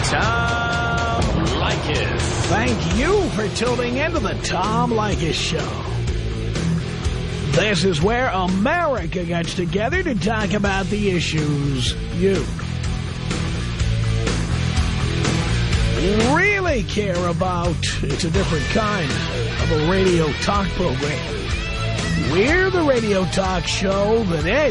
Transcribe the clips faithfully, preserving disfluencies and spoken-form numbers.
Tom Leykis. Thank you for tuning into the Tom Leykis Show. This is where America gets together to talk about the issues you really care about. It's a different kind of a radio talk program. We're the radio talk show that is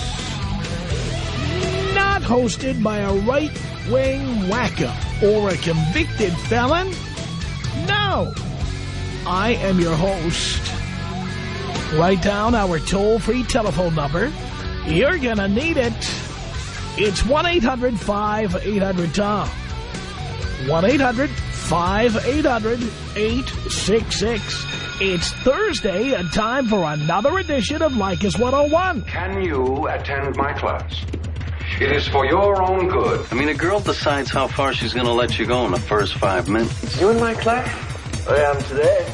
not hosted by a right-wing wacko or a convicted felon. No, I am your host. Write down our toll-free telephone number. You're going to need it. It's one eight hundred five eight hundred Tom. one eight hundred five eight hundred eight six six. It's Thursday and time for another edition of Leykis one oh one. Can you attend my class? It is for your own good. I mean, a girl decides how far she's going to let you go in the first five minutes. You in my class? I am today.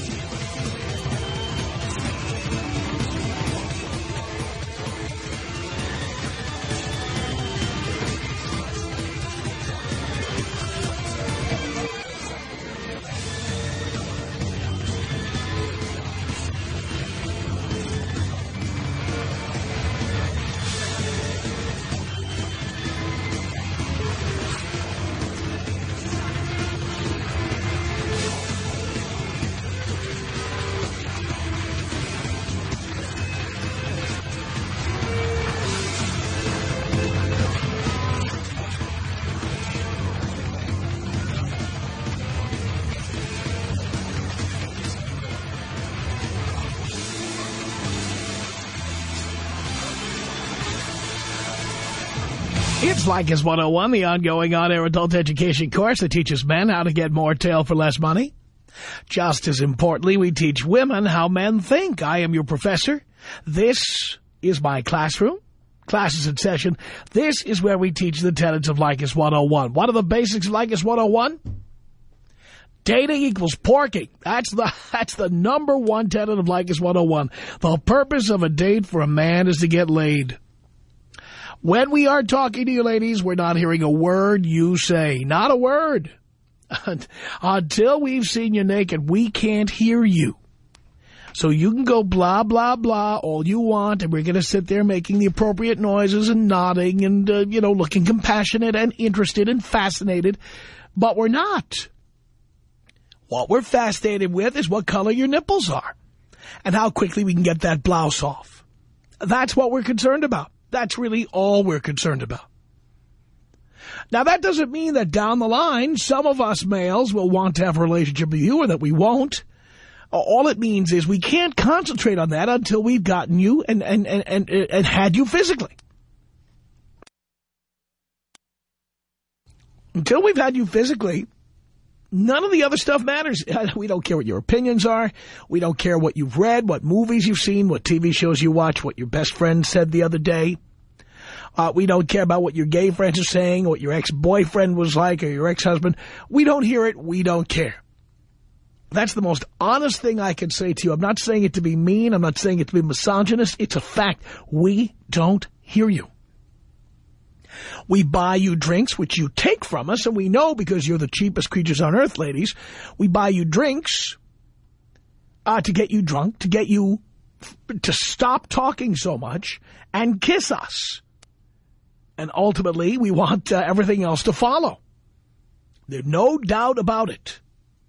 It's Leykis one oh one, the ongoing on-air adult education course that teaches men how to get more tail for less money. Just as importantly, we teach women how men think. I am your professor. This is my classroom. Class is in session. This is where we teach the tenets of Leykis one oh one. What are the basics of Leykis one oh one? Dating equals porking. That's the that's the number one tenet of Leykis one oh one. The purpose of a date for a man is to get laid. When we are talking to you, ladies, we're not hearing a word you say. Not a word. Until we've seen you naked, we can't hear you. So you can go blah, blah, blah all you want, and we're going to sit there making the appropriate noises and nodding and, uh, you know, looking compassionate and interested and fascinated. But we're not. What we're fascinated with is what color your nipples are and how quickly we can get that blouse off. That's what we're concerned about. That's really all we're concerned about. Now, that doesn't mean that down the line, some of us males will want to have a relationship with you or that we won't. All it means is we can't concentrate on that until we've gotten you and, and, and, and, and had you physically. Until we've had you physically, none of the other stuff matters. We don't care what your opinions are. We don't care what you've read, what movies you've seen, what T V shows you watch, what your best friend said the other day. Uh, we don't care about what your gay friends are saying, what your ex-boyfriend was like or your ex-husband. We don't hear it. We don't care. That's the most honest thing I can say to you. I'm not saying it to be mean. I'm not saying it to be misogynist. It's a fact. We don't hear you. We buy you drinks, which you take from us, and we know because you're the cheapest creatures on earth, ladies. We buy you drinks uh, to get you drunk, to get you to stop talking so much and kiss us. And ultimately, we want uh, everything else to follow. There's no doubt about it.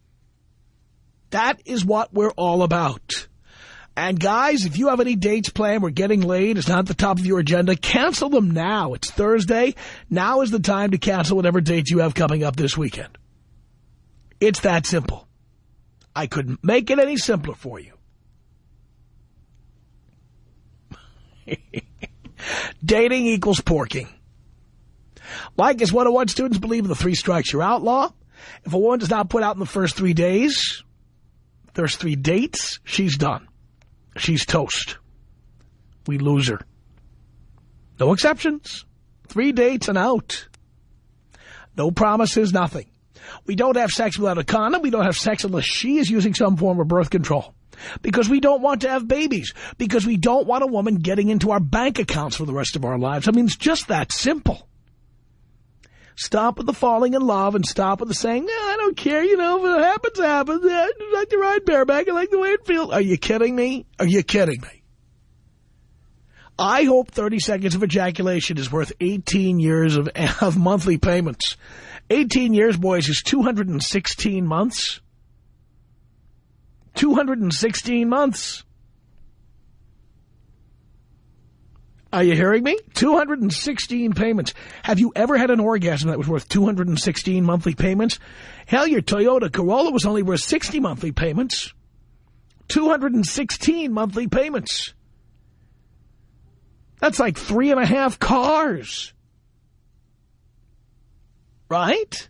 That is what we're all about. And guys, if you have any dates planned, we're getting laid, it's not at the top of your agenda, cancel them now. It's Thursday. Now is the time to cancel whatever dates you have coming up this weekend. It's that simple. I couldn't make it any simpler for you. Dating equals porking. Leykis one oh one students believe in the three strikes you're outlaw. If a woman does not put out in the first three days, there's three dates, she's done. She's toast. We lose her. No exceptions. Three dates and out. No promises, nothing. We don't have sex without a condom. We don't have sex unless she is using some form of birth control. Because we don't want to have babies. Because we don't want a woman getting into our bank accounts for the rest of our lives. I mean, it's just that simple. Stop with the falling in love and stop with the saying, no, I don't care, you know, if it happens, it happens. I like to ride bareback. I like the way it feels. Are you kidding me? Are you kidding me? I hope thirty seconds of ejaculation is worth eighteen years of, of monthly payments. eighteen years, boys, is two hundred sixteen months. two hundred sixteen months. Are you hearing me? two hundred sixteen payments. Have you ever had an orgasm that was worth two hundred sixteen monthly payments? Hell, your Toyota Corolla was only worth sixty monthly payments. two hundred sixteen monthly payments. That's like three and a half cars. Right?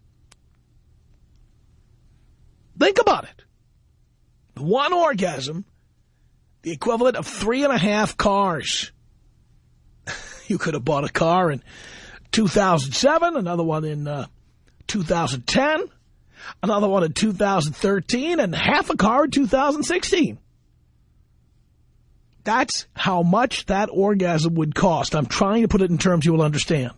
Think about it. One orgasm, the equivalent of three and a half cars. You could have bought a car in two thousand seven, another one in uh, two thousand ten, another one in two thousand thirteen, and half a car in two thousand sixteen. That's how much that orgasm would cost. I'm trying to put it in terms you will understand.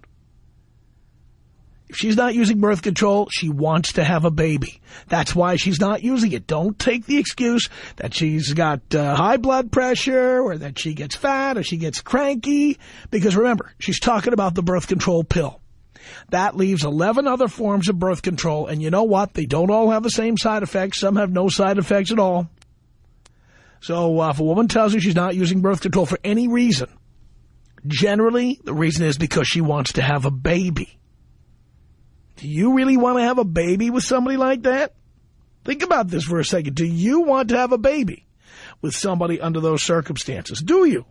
If she's not using birth control, she wants to have a baby. That's why she's not using it. Don't take the excuse that she's got uh, high blood pressure or that she gets fat or she gets cranky. Because remember, she's talking about the birth control pill. That leaves eleven other forms of birth control. And you know what? They don't all have the same side effects. Some have no side effects at all. So uh, if a woman tells you she's not using birth control for any reason, generally the reason is because she wants to have a baby. Do you really want to have a baby with somebody like that? Think about this for a second. Do you want to have a baby with somebody under those circumstances? Do you?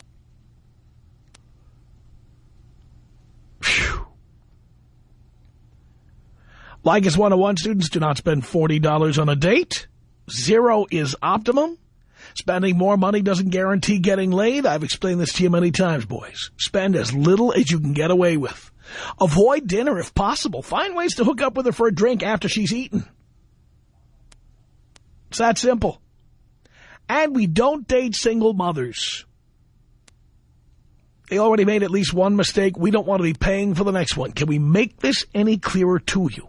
Phew. Leykis one oh one students, do not spend forty dollars on a date. Zero is optimum. Spending more money doesn't guarantee getting laid. I've explained this to you many times, boys. Spend as little as you can get away with. Avoid dinner if possible. Find ways to hook up with her for a drink after she's eaten. It's that simple. And we don't date single mothers. They already made at least one mistake. We don't want to be paying for the next one. Can we make this any clearer to you?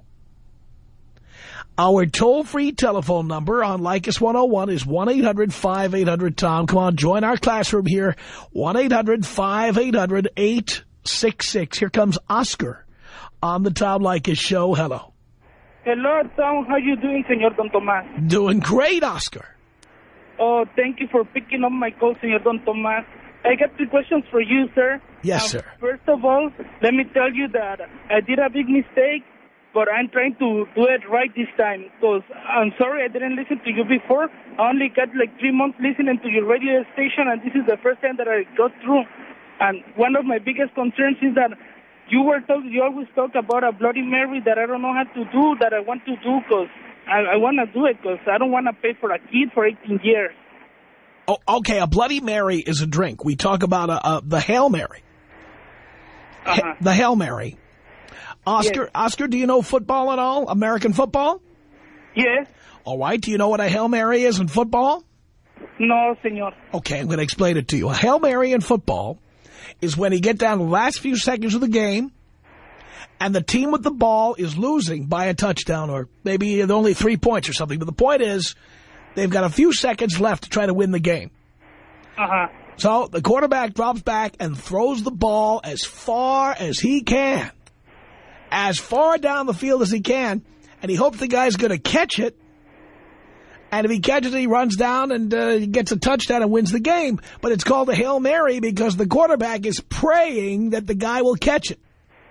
Our toll-free telephone number on Leykis one oh one is one eight hundred five eight hundred Tom. Come on, join our classroom here. one eight hundred five eight hundred eight six six. Here comes Oscar on the Tom Leykis show. Hello. Hello, Tom. How you doing, Señor Don Tomás? Doing great, Oscar. Oh, thank you for picking up my call, Señor Don Tomás. I got two questions for you, sir. Yes, um, sir. First of all, let me tell you that I did a big mistake, but I'm trying to do it right this time. Because I'm sorry I didn't listen to you before. I only got like three months listening to your radio station, and this is the first time that I got through. And one of my biggest concerns is that you were told, you always talk about a Bloody Mary that I don't know how to do, that I want to do because I, I want to do it because I don't want to pay for a kid for eighteen years. Oh, okay, a Bloody Mary is a drink. We talk about a, a, the Hail Mary. Uh-huh. Ha the Hail Mary. Oscar, yes. Oscar, do you know football at all? American football? Yes. All right, do you know what a Hail Mary is in football? No, senor. Okay, I'm going to explain it to you. A Hail Mary in football is when you get down to the last few seconds of the game and the team with the ball is losing by a touchdown or maybe only three points or something. But the point is they've got a few seconds left to try to win the game. Uh-huh. So the quarterback drops back and throws the ball as far as he can. As far down the field as he can, and he hopes the guy's going to catch it. And if he catches it, he runs down and uh, gets a touchdown and wins the game. But it's called a Hail Mary because the quarterback is praying that the guy will catch it.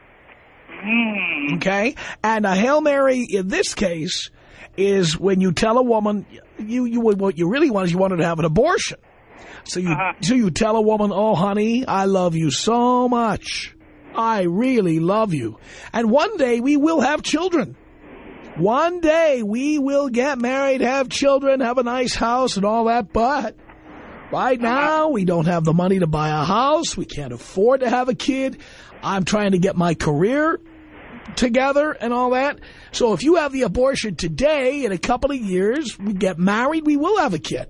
Mm. Okay? And a Hail Mary in this case is when you tell a woman, you, you what you really want is you want her to have an abortion. So you, uh-huh. so you tell a woman, oh, honey, I love you so much. I really love you. And one day we will have children. One day we will get married, have children, have a nice house and all that. But right now we don't have the money to buy a house. We can't afford to have a kid. I'm trying to get my career together and all that. So if you have the abortion today, in a couple of years, we get married, we will have a kid.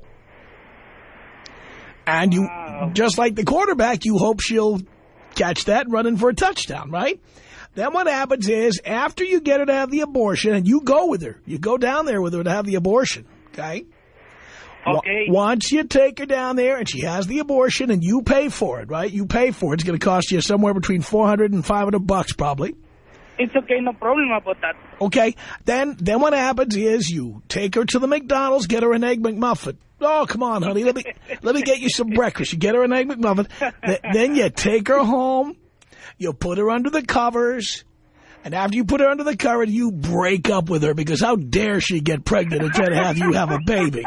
And you, just like the quarterback, you hope she'll catch that and run in for a touchdown, right? Then what happens is, after you get her to have the abortion, and you go with her, you go down there with her to have the abortion, okay? Okay. Once you take her down there and she has the abortion and you pay for it, right? You pay for it. It's going to cost you somewhere between four hundred and five hundred bucks probably. It's okay, no problem about that. Okay. Then then what happens is you take her to the McDonald's, get her an Egg McMuffin. Oh, come on, honey. Let me let me get you some breakfast. You get her an Egg McMuffin. Th then you take her home. You put her under the covers. And after you put her under the covers, you break up with her because how dare she get pregnant and try to have you have a baby.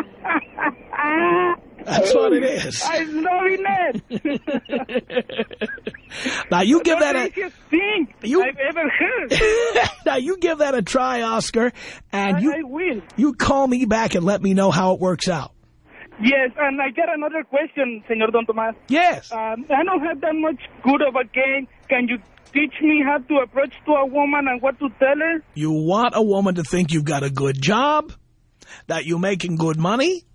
That's what it is. I'm loving it. Now you give that a thing you, I've ever heard. Now you give that a try, Oscar, and I, you I will. You call me back and let me know how it works out. Yes, and I got another question, Señor Don Tomás. Yes. Um, I don't have that much good of a game. Can you teach me how to approach to a woman and what to tell her? You want a woman to think you've got a good job, that you're making good money.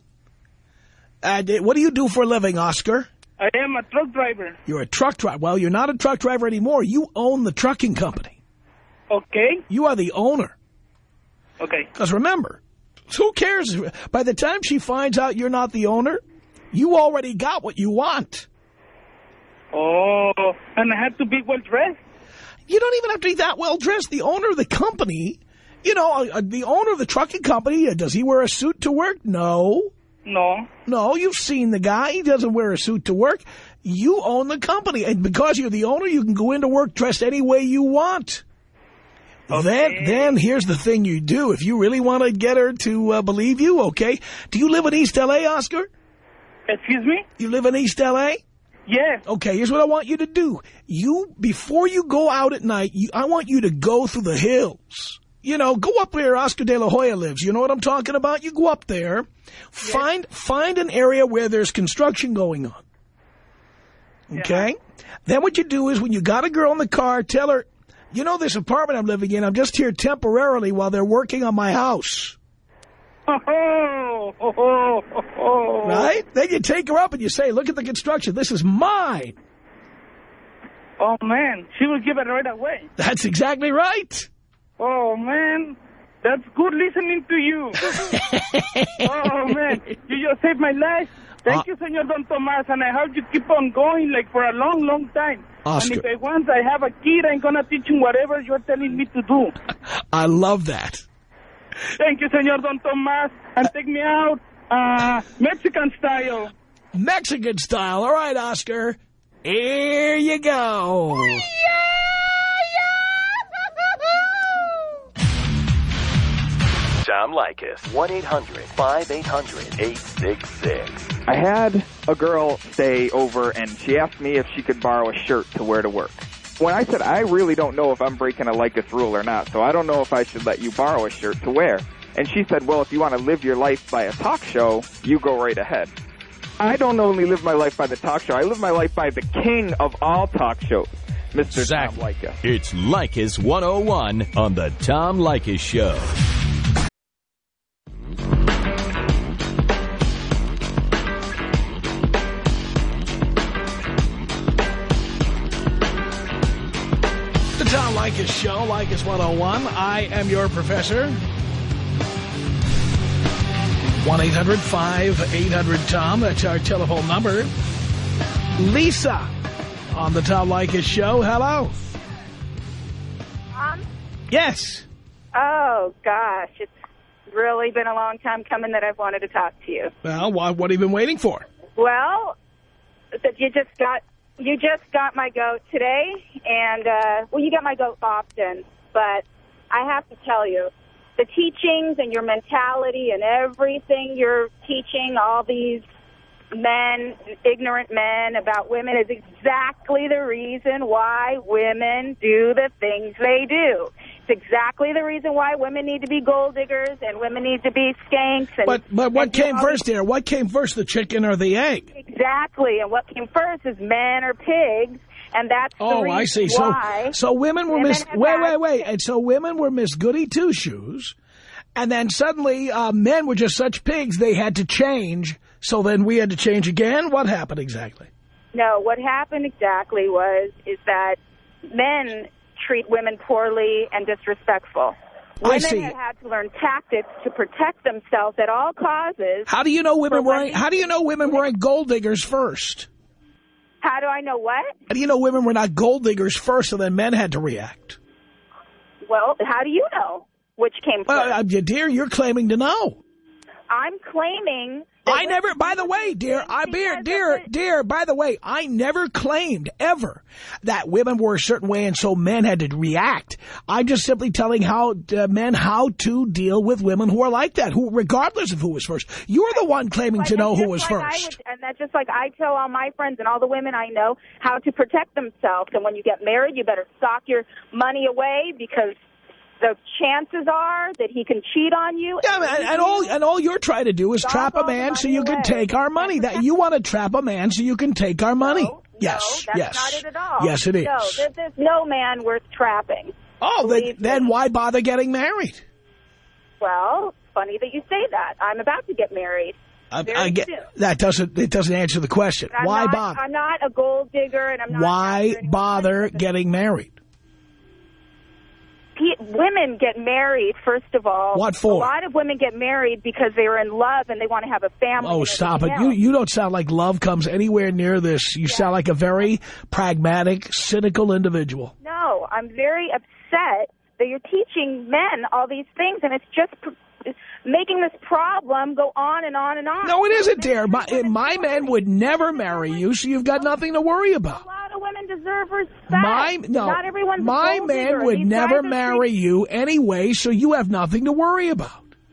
And what do you do for a living, Oscar? I am a truck driver. You're a truck driver. Well, you're not a truck driver anymore. You own the trucking company. Okay. You are the owner. Okay. Because remember, who cares? By the time she finds out you're not the owner, you already got what you want. Oh, and I have to be well dressed? You don't even have to be that well dressed. The owner of the company, you know, uh, the owner of the trucking company, uh, does he wear a suit to work? No. No. No, you've seen the guy. He doesn't wear a suit to work. You own the company. And because you're the owner, you can go into work dressed any way you want. Okay. Then, then here's the thing you do. If you really want to get her to uh, believe you, okay. Do you live in East L A, Oscar? Excuse me? You live in East L A? Yes. Okay, here's what I want you to do. You, before you go out at night, you, I want you to go through the hills. You know, go up where Oscar De La Hoya lives. You know what I'm talking about? You go up there, yes. find find an area where there's construction going on. Okay? Yeah. Then what you do is when you got a girl in the car, tell her, you know this apartment I'm living in, I'm just here temporarily while they're working on my house. Oh, oh, oh, oh. Right? Then you take her up and you say, look at the construction. This is mine. Oh, man. She will give it right away. That's exactly right. Oh, man. That's good listening to you. Oh, man. You just saved my life. Thank uh, you, Señor Don Tomás, and I hope you keep on going like for a long, long time. Oscar. And if I once I have a kid, I'm going to teach him whatever you're telling me to do. I love that. Thank you, Señor Don Tomás. And take me out uh, Mexican style. Mexican style. All right, Oscar. Here you go. Tom Leykis. one eight hundred five eight hundred eight six six. I had a girl stay over, and she asked me if she could borrow a shirt to wear to work. When I said, I really don't know if I'm breaking a Leykis rule or not, so I don't know if I should let you borrow a shirt to wear. And she said, well, if you want to live your life by a talk show, you go right ahead. I don't only live my life by the talk show. I live my life by the king of all talk shows, Mister Tom Leykis. It's Leykis one oh one on the Tom Leykis Show. Tom Leykis Show, Leykis one oh one. I am your professor. one eight hundred five eight hundred Tom. That's our telephone number. Lisa on the Tom Leykis Show. Hello. Tom? Yes. Oh, gosh. It's really been a long time coming that I've wanted to talk to you. Well, what, what have you been waiting for? Well, that you just got... You just got my goat today, and, uh, well, you get my goat often, but I have to tell you, the teachings and your mentality and everything you're teaching all these men, ignorant men about women is exactly the reason why women do the things they do. It's exactly the reason why women need to be gold diggers and women need to be skanks. And, but but what and came first there? What came first, the chicken or the egg? Exactly. And what came first is men or pigs. And that's the oh, reason I see. why so so women were women Miss wait wait wait, and so women were Miss Goody Two Shoes, and then suddenly uh, men were just such pigs they had to change. So then we had to change again. What happened exactly? No, what happened exactly was is that men treat women poorly and disrespectful. Women I see. have had to learn tactics to protect themselves at all causes. How do you know women For weren't? women- How do you know women weren't gold diggers first? How do I know what? How do you know women were not gold diggers first, and then men had to react? Well, how do you know which came first? Well, uh, dear, you're claiming to know. I'm claiming... that I never, by the way, dear, I, dear, dear, dear, by the way, I never claimed ever that women were a certain way and so men had to react. I'm just simply telling how uh, men how to deal with women who are like that, who, regardless of who was first. You're the one claiming Like, to know and who was just like I first. would- and that's just like I tell all my friends and all the women I know how to protect themselves. And when you get married, you better sock your money away because the chances are that he can cheat on you. Yeah, and, and all and all you're trying to do is Sock trap a all the man so money you can away. take our money. That you want to trap a man so you can take our money. No, yes, no, yes. that's not it at all. Yes, it is. No, there, there's no man worth trapping. Oh, then, Believe then me. why bother getting married? Well, funny that you say that. I'm about to get married. I, Very I get, soon. that doesn't it doesn't answer the question. I'm Why not, bother? I'm not a gold digger, and I'm not. Why after anyone. bother getting married? Pe- Women get married, first of all. What for? A lot of women get married because they are in love and they want to have a family. Oh, and stop it. everything You else. you don't sound like love comes anywhere near this. You sound like a very pragmatic, cynical individual. No, I'm very upset that you're teaching men all these things, and it's just pr- making this problem go on and on and on. No, it isn't, dear. Men My, treat women my man poorly. would never marry you, so you've got nothing to worry A about. lot of women deserve respect. My no, Not everyone's a my gold digger. man would These never guys are marry you anyway, so you have nothing to worry about.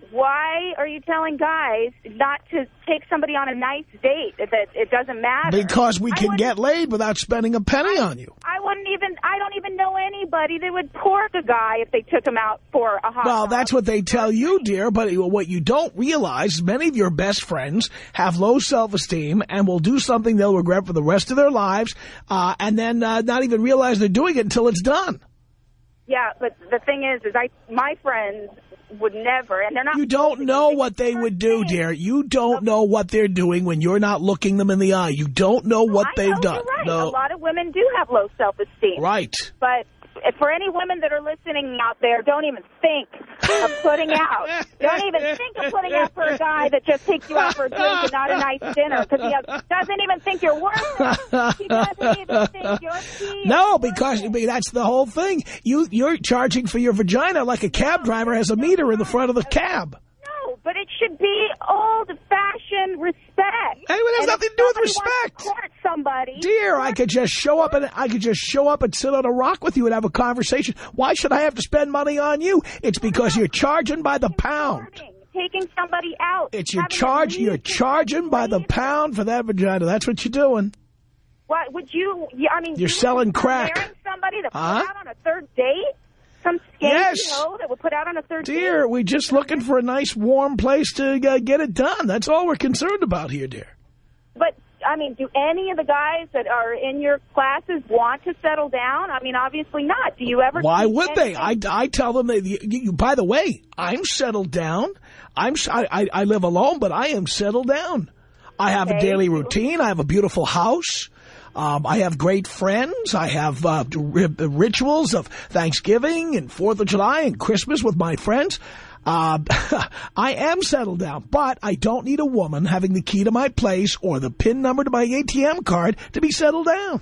Why are you telling guys not to take somebody on a nice date? That it doesn't matter. Because we I can wouldn't- get laid without spending a penny on you. I wouldn't even. I don't even know anybody that would pork a guy if they took him out for a hot Well, dog. that's what they tell you, dear, but what you don't realize is many of your best friends have low self-esteem and will do something they'll regret for the rest of their lives, uh, and then uh, not even realize they're doing it until it's done. Yeah, but the thing is, is I my friends would never, and they're not. You don't know what they would do, dear. You don't know what they're doing when you're not looking them in the eye. You don't know what I they've know, done. You're right. No. A lot of women do have low self-esteem. Right. But for any women that are listening out there, don't even think of putting out. Don't even think of putting out for a guy that just takes you out for a drink and not a nice dinner because he has, doesn't even think you're worth it. He doesn't even think you're cheap. No, because I mean, that's the whole thing. You, you're charging for your vagina like a cab driver has a meter in the front of the cab. No, but it should be old-fashioned respect. Hey, it has And nothing if to do with somebody wants respect. to court somebody, Dear, I could just show up and I could just show up and sit on a rock with you and have a conversation. Why should I have to spend money on you? It's because you're charging by the pound. taking somebody out. It's your having charge. a You're leave to charging by the leave. pound for that vagina. That's what you're doing. What would you? Yeah, I mean, You're you selling would crack. Marrying somebody to put Huh? out on a third date. Some skanky Yes. hoe that would put out on a third Dear, date. we're just looking for a nice warm place to uh, get it done. That's all we're concerned about here, dear. But I mean, do any of the guys that are in your classes want to settle down? I mean, obviously not. Do you ever? Why teach would they? anything? I, I tell them that, you, you, by the way, I'm settled down. I'm I, I, I live alone, but I am settled down. I have a Okay. daily routine. I have a beautiful house. Um, I have great friends. I have uh, r rituals of Thanksgiving and Fourth of July and Christmas with my friends. Uh, I am settled down, but I don't need a woman having the key to my place or the PIN number to my A T M card to be settled down.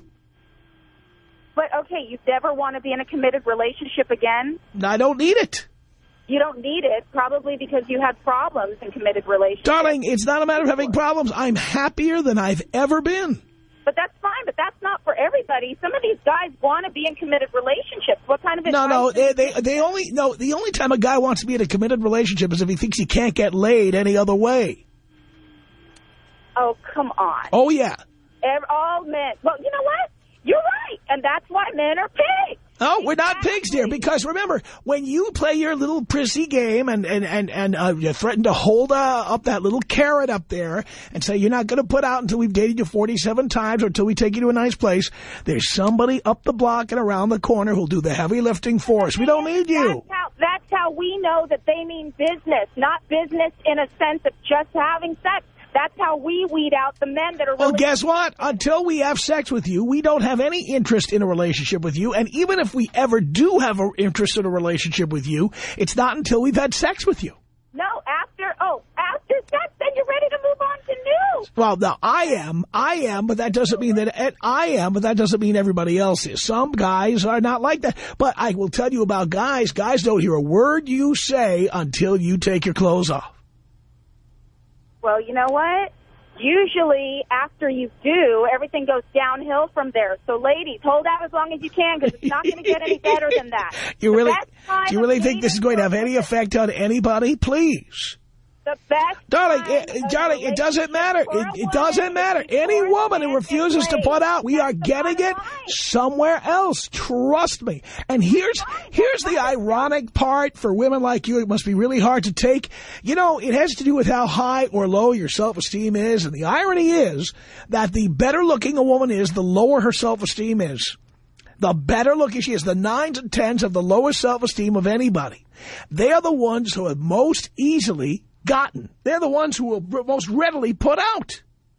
But okay, you never want to be in a committed relationship again. I don't need it. You don't need it, probably because you had problems in committed relationships. Darling, it's not a matter of having problems. I'm happier than I've ever been. But that's fine, but that's not for everybody. Some of these guys want to be in committed relationships. What kind of No, advice? no, do you they, they, they only, no, the only time a guy wants to be in a committed relationship is if he thinks he can't get laid any other way. Oh, come on. Oh, yeah. Ev- All men. Well, you know what? You're right. And that's why men are pigs. No, we're not pigs, dear, because remember, when you play your little prissy game and, and, and, and uh, you threaten to hold uh, up that little carrot up there and say you're not going to put out until we've dated you forty-seven times or until we take you to a nice place, there's somebody up the block and around the corner who'll do the heavy lifting for us. We don't need you. That's how, that's how we know that they mean business, not business in a sense of just having sex. That's how we weed out the men that are really... Well, guess what? Until we have sex with you, we don't have any interest in a relationship with you. And even if we ever do have an interest in a relationship with you, it's not until we've had sex with you. No, after, oh, after sex, then you're ready to move on to new. Well, now, I am, I am, but that doesn't mean that, I am, but that doesn't mean everybody else is. Some guys are not like that. But I will tell you about guys. Guys don't hear a word you say until you take your clothes off. Well, you know what? Usually, after you do, everything goes downhill from there. So, ladies, hold out as long as you can, because it's not going to get any better than that. You really, do you really think this is going to have any effect on anybody? Please. The best darling, it, darling, it doesn't matter. It, it doesn't matter. Any woman who refuses to put out, we are getting it somewhere else. Trust me. And here's here's the ironic part for women like you. It must be really hard to take. You know, it has to do with how high or low your self-esteem is. And the irony is that the better looking a woman is, the lower her self-esteem is. The better looking she is, the nines and tens have the lowest self-esteem of anybody. They are the ones who have most easily gotten. They're the ones who will most readily put out.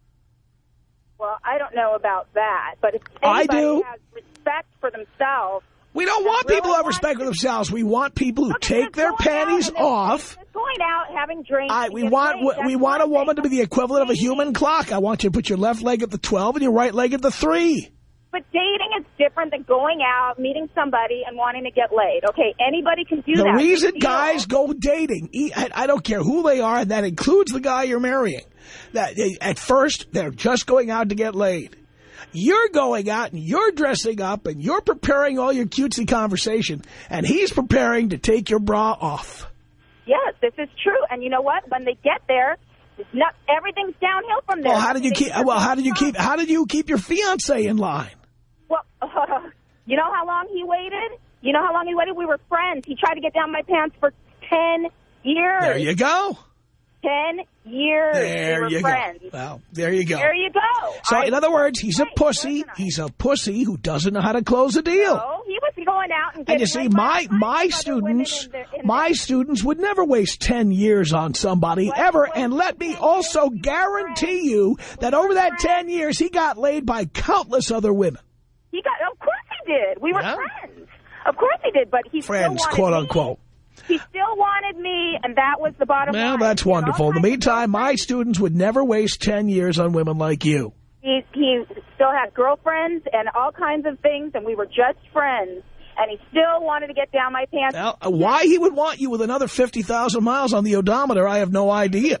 Well, I don't know about that, but if I do. has respect for themselves... We don't want really people who have respect for themselves. We want people who okay, take their panties off. Going out, having drinks... I, we want laid, we want a woman to be the equivalent of a human clock. I want you to put your left leg at the twelve and your right leg at the three. But dating is different than going out, meeting somebody, and wanting to get laid. Okay, anybody can do the that. The reason guys go dating, I don't care who they are, and that includes the guy you're marrying. That at first, they're just going out to get laid. You're going out, and you're dressing up, and you're preparing all your cutesy conversation, and he's preparing to take your bra off. Yes, this is true. And you know what? When they get there, it's not, everything's downhill from there. Well, how did you keep? Well, how did you keep? How did you keep your fiancé in line? Well, uh, you know how long he waited? You know how long he waited? We were friends. He tried to get down my pants for ten years. There you go. Ten years. There we were you friends. go. Well, there you go. There you go. So, I, in other words, he's a right, pussy. He's a pussy who doesn't know how to close a deal. No, he was going out and getting... And you see, my, my students, my students would never waste ten years on somebody, ever. And let me also guarantee you that over that ten years, he got laid by countless other women. He got, of course he did. We were yeah. friends. Of course he did, but he friends, still wanted quote me. unquote. He still wanted me, and that was the bottom well, line. Well, that's wonderful. In the meantime, my students would never waste ten years on women like you. He, he still had girlfriends and all kinds of things, and we were just friends. And he still wanted to get down my pants. Now, why he would want you with another fifty thousand miles on the odometer, I have no idea.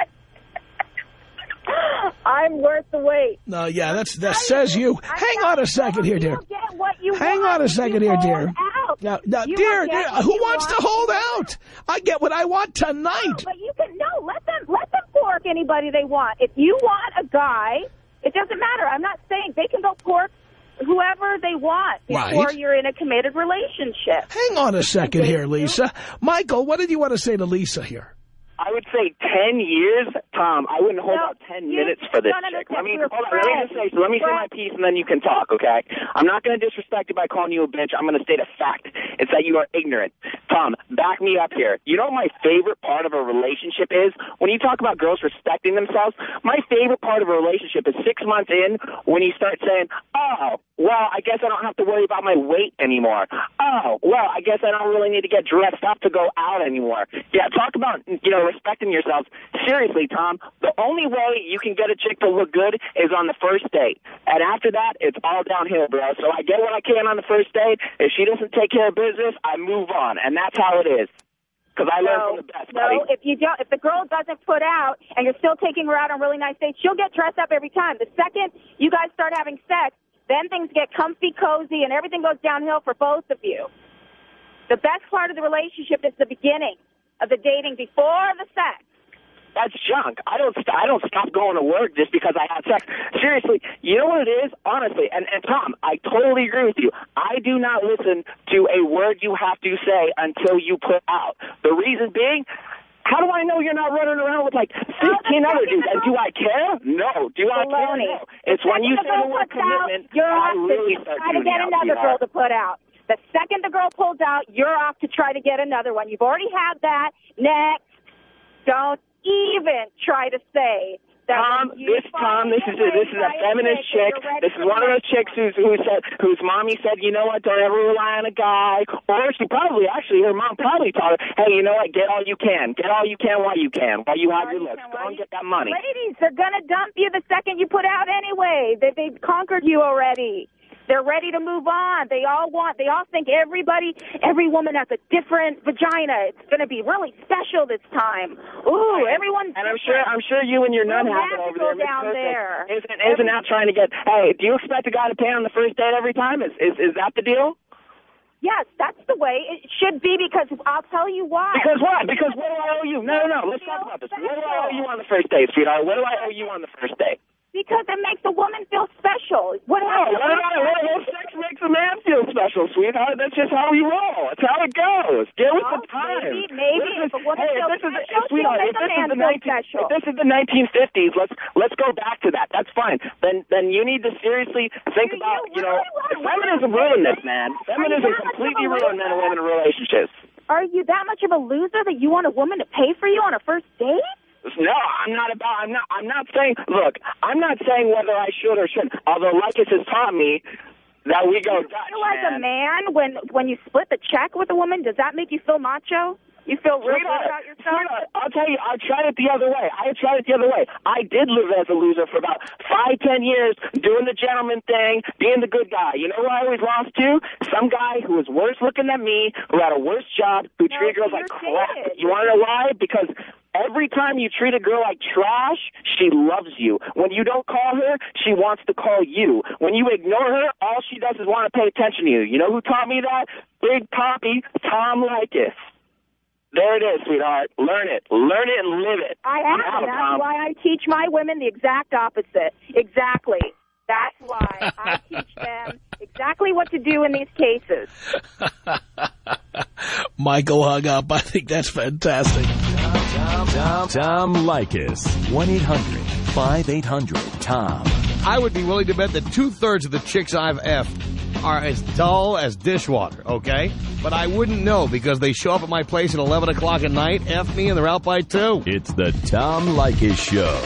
I'm worth the wait. No, yeah, that's that says you. I'm Hang on a second here, dear. Hang on a second here, dear. Now, now dear, dear who wants to hold out? I get what I want tonight. No, but you can no. Let them let them pork anybody they want. If you want a guy, it doesn't matter. I'm not saying they can go pork whoever they want before right. you're in a committed relationship. Hang on a second here, Lisa. Michael, what did you want to say to Lisa here? I would say ten years, Tom. I wouldn't hold no, out ten minutes for this chick. Let me, hold on, let me just say, so let me say my piece, and then you can talk, okay? I'm not going to disrespect you by calling you a bitch. I'm going to state a fact. It's that you are ignorant. Tom, back me up here. You know what my favorite part of a relationship is? When you talk about girls respecting themselves, my favorite part of a relationship is six months in when you start saying, oh, well, I guess I don't have to worry about my weight anymore. Oh, well, I guess I don't really need to get dressed up to go out anymore. Yeah, talk about, you know, respecting yourselves. Seriously, Tom, the only way you can get a chick to look good is on the first date. And after that, it's all downhill, bro. So I get what I can on the first date. If she doesn't take care of business, I move on. And that's how it is. Because I learned no, from the best, no, buddy. if you don't, if the girl doesn't put out and you're still taking her out on really nice dates, she'll get dressed up every time. The second you guys start having sex, then things get comfy, cozy, and everything goes downhill for both of you. The best part of the relationship is the beginning of the dating before the sex. That's junk. I don't st- I don't stop going to work just because I have sex. Seriously, you know what it is? Honestly, and, and Tom, I totally agree with you. I do not listen to a word you have to say until you put out. The reason being, how do I know you're not running around with like fifteen other dudes? And do I care? No. Do I care? No. It's when you say the word commitment, I really start try to get another girl to put out. The second the girl pulls out, you're off to try to get another one. You've already had that. Next. Don't even try to say That Tom, this Tom, this is a, this is a feminist chick. This is one of those chicks who's who said whose mommy said, you know what, don't ever rely on a guy. Or she probably actually her mom probably taught her, hey, you know what, get all you can, get all you can while you can, while you have your looks. Go and get that money. Ladies, they're gonna dump you the second you put out anyway. They they've conquered you already. They're ready to move on. They all want, they all think everybody, every woman has a different vagina. It's going to be really special this time. Ooh, everyone's And I'm sure, I'm sure you and your nun have it over there. down there. Isn't, isn't out trying to get, hey, do you expect a guy to pay on the first date every time? Is, is, is that the deal? Yes, that's the way it should be, because I'll tell you why. Because what? Because what do I owe you? No, no, no. Let's talk about this. What do I owe you on the first date, sweetheart? What do I owe you on the first date? Because it makes a woman feel special. What no, what about what about sex makes a man feel special, sweetheart? That's just how we roll. That's how it goes. Get with well, the time. Maybe, maybe this if a woman hey, feels if this special, is, sweetheart, if this is the nineteen, if this is the nineteen fifties, let's let's go back to that. That's fine. Then then you need to seriously think you, about you, you know feminism ruined this, man. Feminism completely ruined men and women relationships. Are you that much of a loser that you want a woman to pay for you on a first date? No, I'm not about, I'm not, I'm not saying, look, I'm not saying whether I should or shouldn't, although Lycus has taught me that we go you Dutch, feel like man. a man, when, when you split the check with a woman, does that make you feel macho? You feel real good about yourself? Sweetheart, I'll tell you, I tried it the other way. I tried it the other way. I did live as a loser for about five, ten years, doing the gentleman thing, being the good guy. You know who I always lost to? Some guy who was worse looking than me, who had a worse job, who no, treated girls like crap. Did. You want to know why? Because every time you treat a girl like trash, she loves you. When you don't call her, she wants to call you. When you ignore her, all she does is want to pay attention to you. You know who taught me that? Big Poppy, Tom Leykis. There it is, sweetheart. Learn it. Learn it and live it. I have, and that's why I teach my women the exact opposite. Exactly. That's why I teach them exactly what to do in these cases. Michael hung up. I think that's fantastic. Tom, Tom, Tom Leykis. one eight hundred five eight hundred Tom. I would be willing to bet that two-thirds of the chicks I've effed are as dull as dishwater, okay? But I wouldn't know because they show up at my place at eleven o'clock at night, F me, and they're out by two. It's the Tom Leykis Show.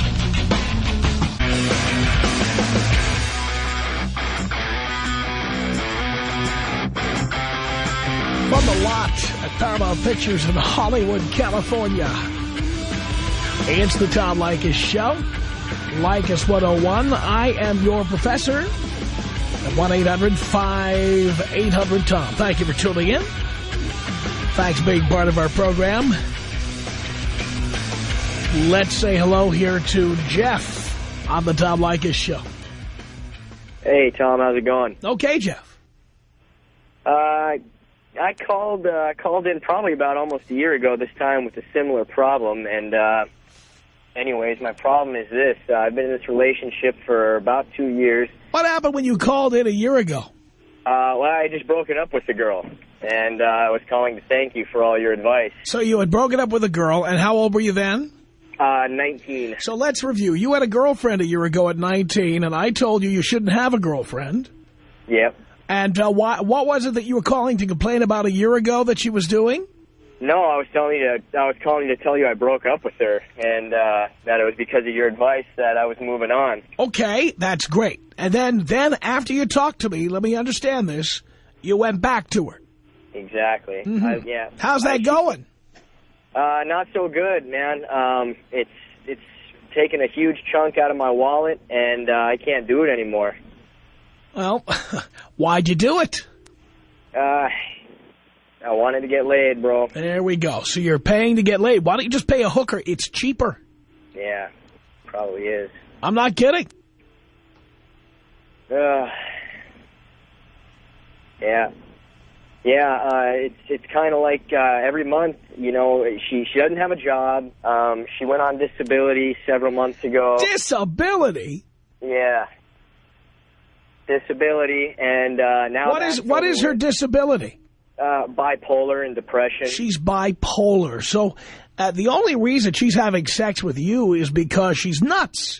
From the lot at Paramount Pictures in Hollywood, California. It's the Tom Leykis Show. Leykis one oh one. I am your professor. At one eight hundred five eight hundred Tom. Thank you for tuning in. Thanks for being part of our program. Let's say hello here to Jeff on the Tom Leykis Show. Hey, Tom. How's it going? Okay, Jeff. Uh... I called uh, called in probably about almost a year ago this time with a similar problem, and uh, anyways, my problem is this. Uh, I've been in this relationship for about two years. What happened when you called in a year ago? Uh, well, I just broken up with the girl, and uh, I was calling to thank you for all your advice. So you had broken up with a girl, and how old were you then? Uh, nineteen. So let's review. You had a girlfriend a year ago at nineteen, and I told you you shouldn't have a girlfriend. Yep. And uh, why, what was it that you were calling to complain about a year ago that she was doing? No, I was telling you to, I was calling to tell you I broke up with her, and uh, that it was because of your advice that I was moving on. Okay, that's great. And then, then after you talked to me, let me understand this, you went back to her. Exactly. Mm-hmm. I, yeah. How's that I, going? Uh, not so good, man. Um, it's it's taken a huge chunk out of my wallet, and uh, I can't do it anymore. Well, why'd you do it? Uh, I wanted to get laid, bro. There we go. So you're paying to get laid. Why don't you just pay a hooker? It's cheaper. Yeah, probably is. I'm not kidding. Uh, yeah. Yeah, uh, it's it's kind of like uh, every month, you know, she, she doesn't have a job. Um, she went on disability several months ago. Disability? Yeah. Disability, and uh, now... What is what is her disability? Uh, bipolar and depression. She's bipolar. So uh, the only reason she's having sex with you is because she's nuts.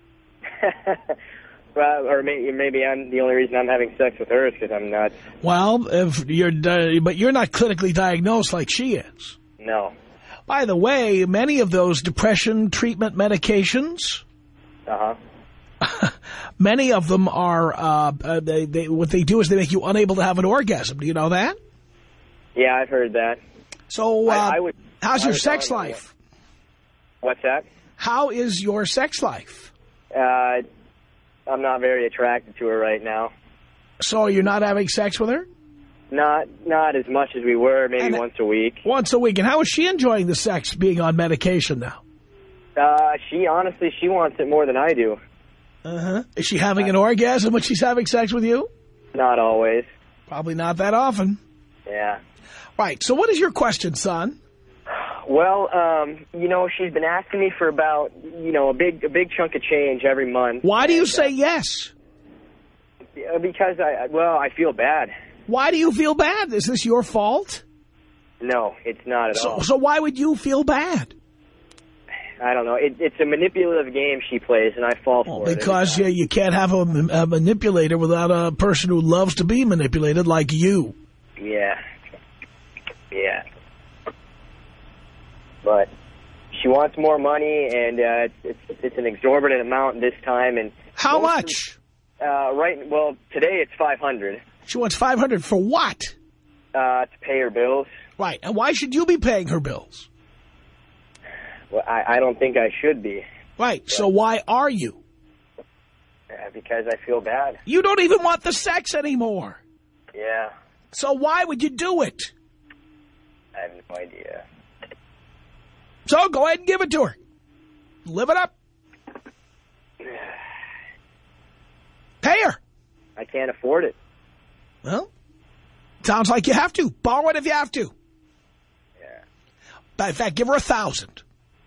Well, or maybe, maybe I'm the only reason I'm having sex with her is because I'm nuts. Well, if you're, uh, but you're not clinically diagnosed like she is. No. By the way, many of those depression treatment medications, Uh-huh. many of them are, uh, uh, they, they, what they do is they make you unable to have an orgasm. Do you know that? Yeah, I've heard that. So, uh, I, I would, how's I your would sex know life? What's that? How is your sex life? Uh, I'm not very attracted to her right now. So you're not having sex with her? Not not as much as we were, maybe And once a week. Once a week. And how is she enjoying the sex being on medication now? Uh, she, honestly, she wants it more than I do. Uh-huh. Is she having an orgasm when she's having sex with you? Not always. Probably not that often. Yeah. Right. So what is your question, son? Well, um, you know, she's been asking me for about, you know, a big a big chunk of change every month. Why do you say yes? Because, I well, I feel bad. Why do you feel bad? Is this your fault? No, it's not at so, all. So why would you feel bad? I don't know. It, it's a manipulative game she plays, and I fall for well, it. Because you, you can't have a, a manipulator without a person who loves to be manipulated like you. Yeah. Yeah. But she wants more money, and uh, it's, it's it's an exorbitant amount this time. And how much? Uh, right. Well, today it's five hundred. She wants five hundred for what? Uh, to pay her bills. Right. And why should you be paying her bills? Well, I, I don't think I should be. Right. But so why are you? Uh, because I feel bad. You don't even want the sex anymore. Yeah. So why would you do it? I have no idea. So go ahead and give it to her. Live it up. Pay her. I can't afford it. Well, sounds like you have to. Borrow it if you have to. Yeah. But in fact, give her a thousand.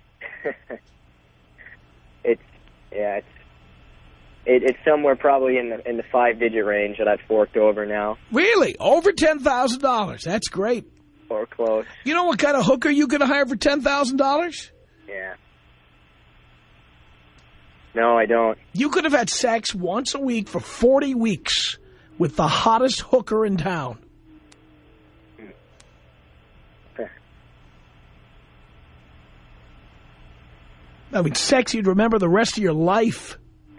it's yeah, it's it, it's somewhere probably in the in the five digit range that I've forked over now. Really, over ten thousand dollars. That's great. Or close. You know what kind of hooker you can hire for ten thousand dollars? Yeah. No, I don't. You could have had sex once a week for forty weeks with the hottest hooker in town. I mean, sex you'd remember the rest of your life.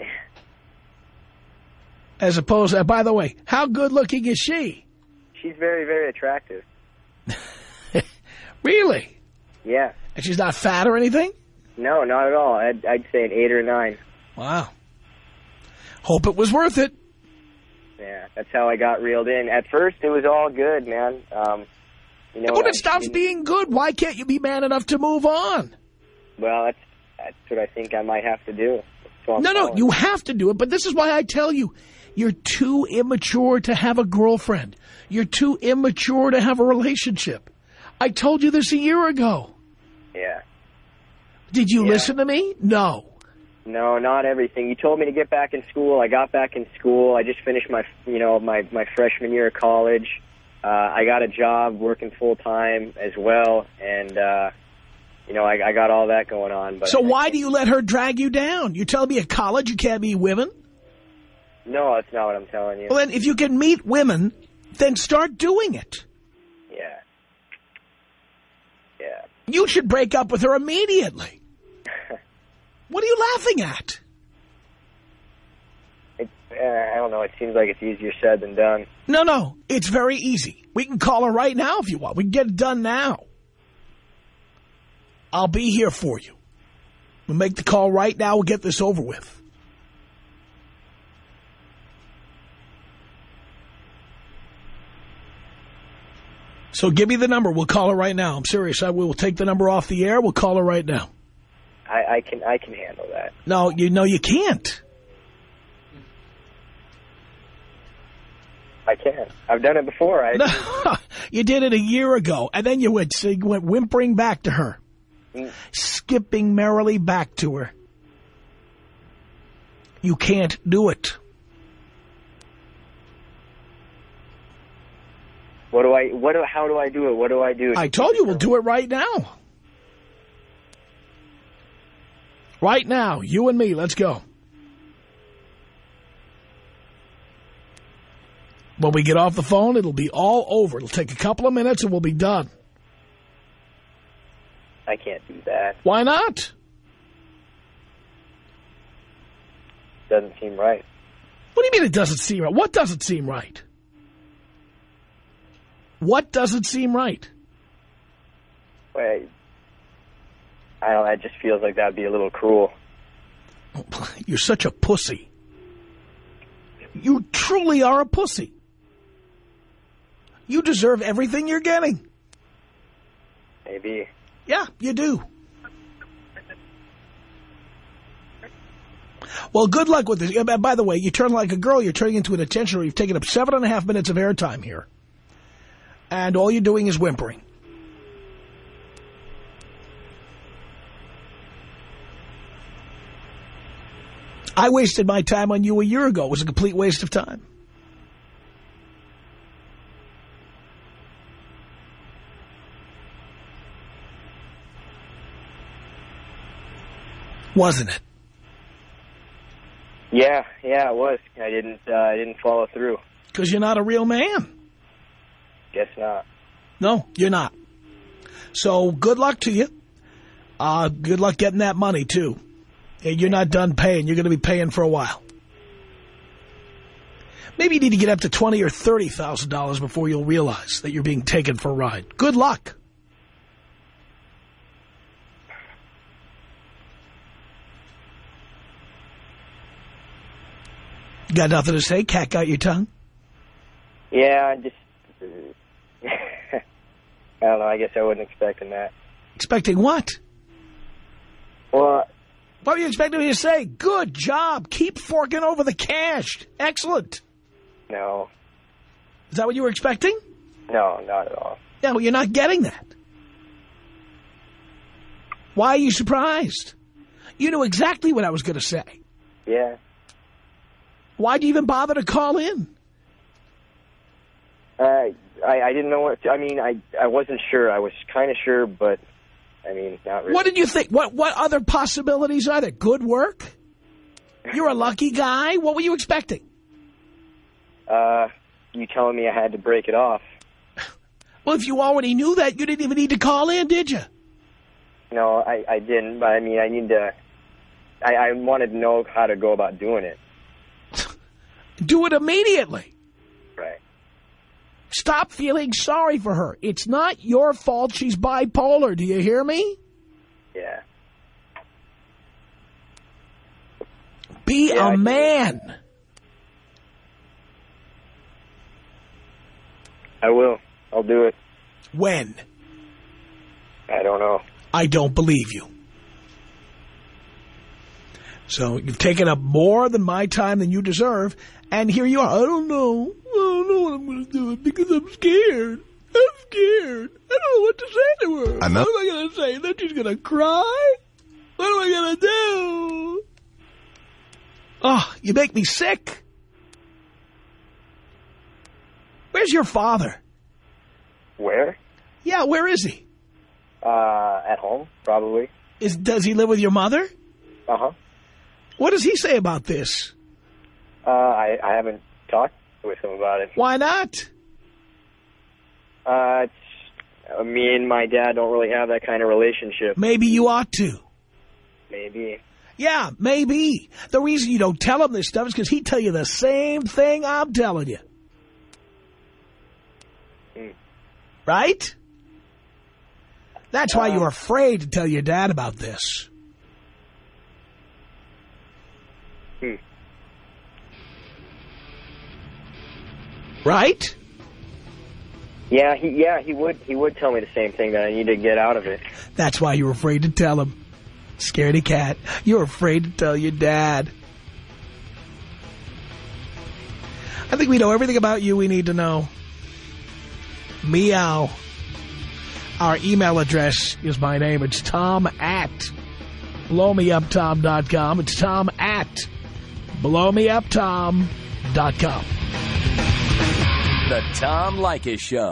As opposed to, by the way, how good looking is she? She's very, very attractive. Really? Yeah. And she's not fat or anything? No, not at all. I'd, I'd say an eight or nine. Wow. Hope it was worth it. Yeah, that's how I got reeled in. At first, it was all good, man. Um, you know, when I, it stops being good, why can't you be man enough to move on? Well, that's that's what I think I might have to do. So no, no, you have to do it. But this is why I tell you, you're too immature to have a girlfriend. You're too immature to have a relationship. I told you this a year ago. Yeah. Did you yeah. listen to me? No. No, not everything. You told me to get back in school. I got back in school. I just finished my, you know, my, my freshman year of college. Uh, I got a job working full time as well. And, uh, you know, I, I got all that going on. But so why do you let her drag you down? You're telling me at college you can't meet women? No, that's not what I'm telling you. Well, then if you can meet women, then start doing it. Yeah. Yeah. You should break up with her immediately. What are you laughing at? It, uh, I don't know. It seems like it's easier said than done. No, no. It's very easy. We can call her right now if you want. We can get it done now. I'll be here for you. We'll make the call right now. We'll get this over with. So give me the number. We'll call her right now. I'm serious. I will take the number off the air. We'll call her right now. I, I can I can handle that. No, you know you can't. I can. I've done it before. I... No, you did it a year ago, and then you went, so you went whimpering back to her, mm. skipping merrily back to her. You can't do it. What do I? What do? How do I do it? What do I do? I told you we'll do it right now. Right now, you and me, let's go. When we get off the phone, it'll be all over. It'll take a couple of minutes and we'll be done. I can't do that. Why not? Doesn't seem right. What do you mean it doesn't seem right? What doesn't seem right? What doesn't seem right? Wait, I don't know, it just feels like that'd be a little cruel. You're such a pussy. You truly are a pussy. You deserve everything you're getting. Maybe. Yeah, you do. Well, good luck with this. By the way, you turn like a girl, you're turning into an attention. You've taken up seven and a half minutes of airtime here. And all you're doing is whimpering. I wasted my time on you a year ago. It was a complete waste of time. Wasn't it? Yeah, yeah, it was. I didn't, uh, I didn't follow through. Because you're not a real man. Guess not. No, you're not. So good luck to you. Uh, good luck getting that money, too. And you're not done paying. You're going to be paying for a while. Maybe you need to get up to twenty thousand dollars or thirty thousand dollars before you'll realize that you're being taken for a ride. Good luck. You got nothing to say? Cat got your tongue? Yeah, I just... I don't know, I guess I wasn't expecting that. Expecting what? Well... What were you expecting me to say? Good job. Keep forking over the cash. Excellent. No. Is that what you were expecting? No, not at all. Yeah, well, you're not getting that. Why are you surprised? You knew exactly what I was going to say. Yeah. Why'd you even bother to call in? Uh, I, I didn't know what to, I mean, I, I wasn't sure. I was kind of sure, but, I mean, not really. What did you think? What, what other possibilities are there? Good work? You're a lucky guy? What were you expecting? Uh, you telling me I had to break it off. Well, if you already knew that, you didn't even need to call in, did you? No, I, I didn't, but I mean, I need to, I, I wanted to know how to go about doing it. Do it immediately. Right. Stop feeling sorry for her. It's not your fault she's bipolar. Do you hear me? Yeah. Be yeah, a man. I will. I'll do it. When? I don't know. I don't believe you. So you've taken up more than my time than you deserve, and here you are. I don't know. I don't know what I'm going to do because I'm scared. I'm scared. I don't know what to say to her. I'm not what am I going to say? That she's going to cry? What am I going to do? Oh, you make me sick. Where's your father? Where? Yeah, where is he? Uh, at home, probably. Is Does he live with your mother? Uh-huh. What does he say about this? Uh, I, I haven't talked with him about it. Why not? Uh, it's, uh, me and my dad don't really have that kind of relationship. Maybe you ought to. Maybe. Yeah, maybe. The reason you don't tell him this stuff is because he'd tell you the same thing I'm telling you. Hmm. Right? That's why uh, you're afraid to tell your dad about this. Hmm. Right? Yeah, he yeah he would he would tell me the same thing, that I need to get out of it. That's why you're afraid to tell him. Scaredy cat. You're afraid to tell your dad. I think we know everything about you we need to know. Meow. Our email address is my name. It's Tom at blow me up tom dot com. It's Tom at blow me up tom dot com. The Tom Leykis Show.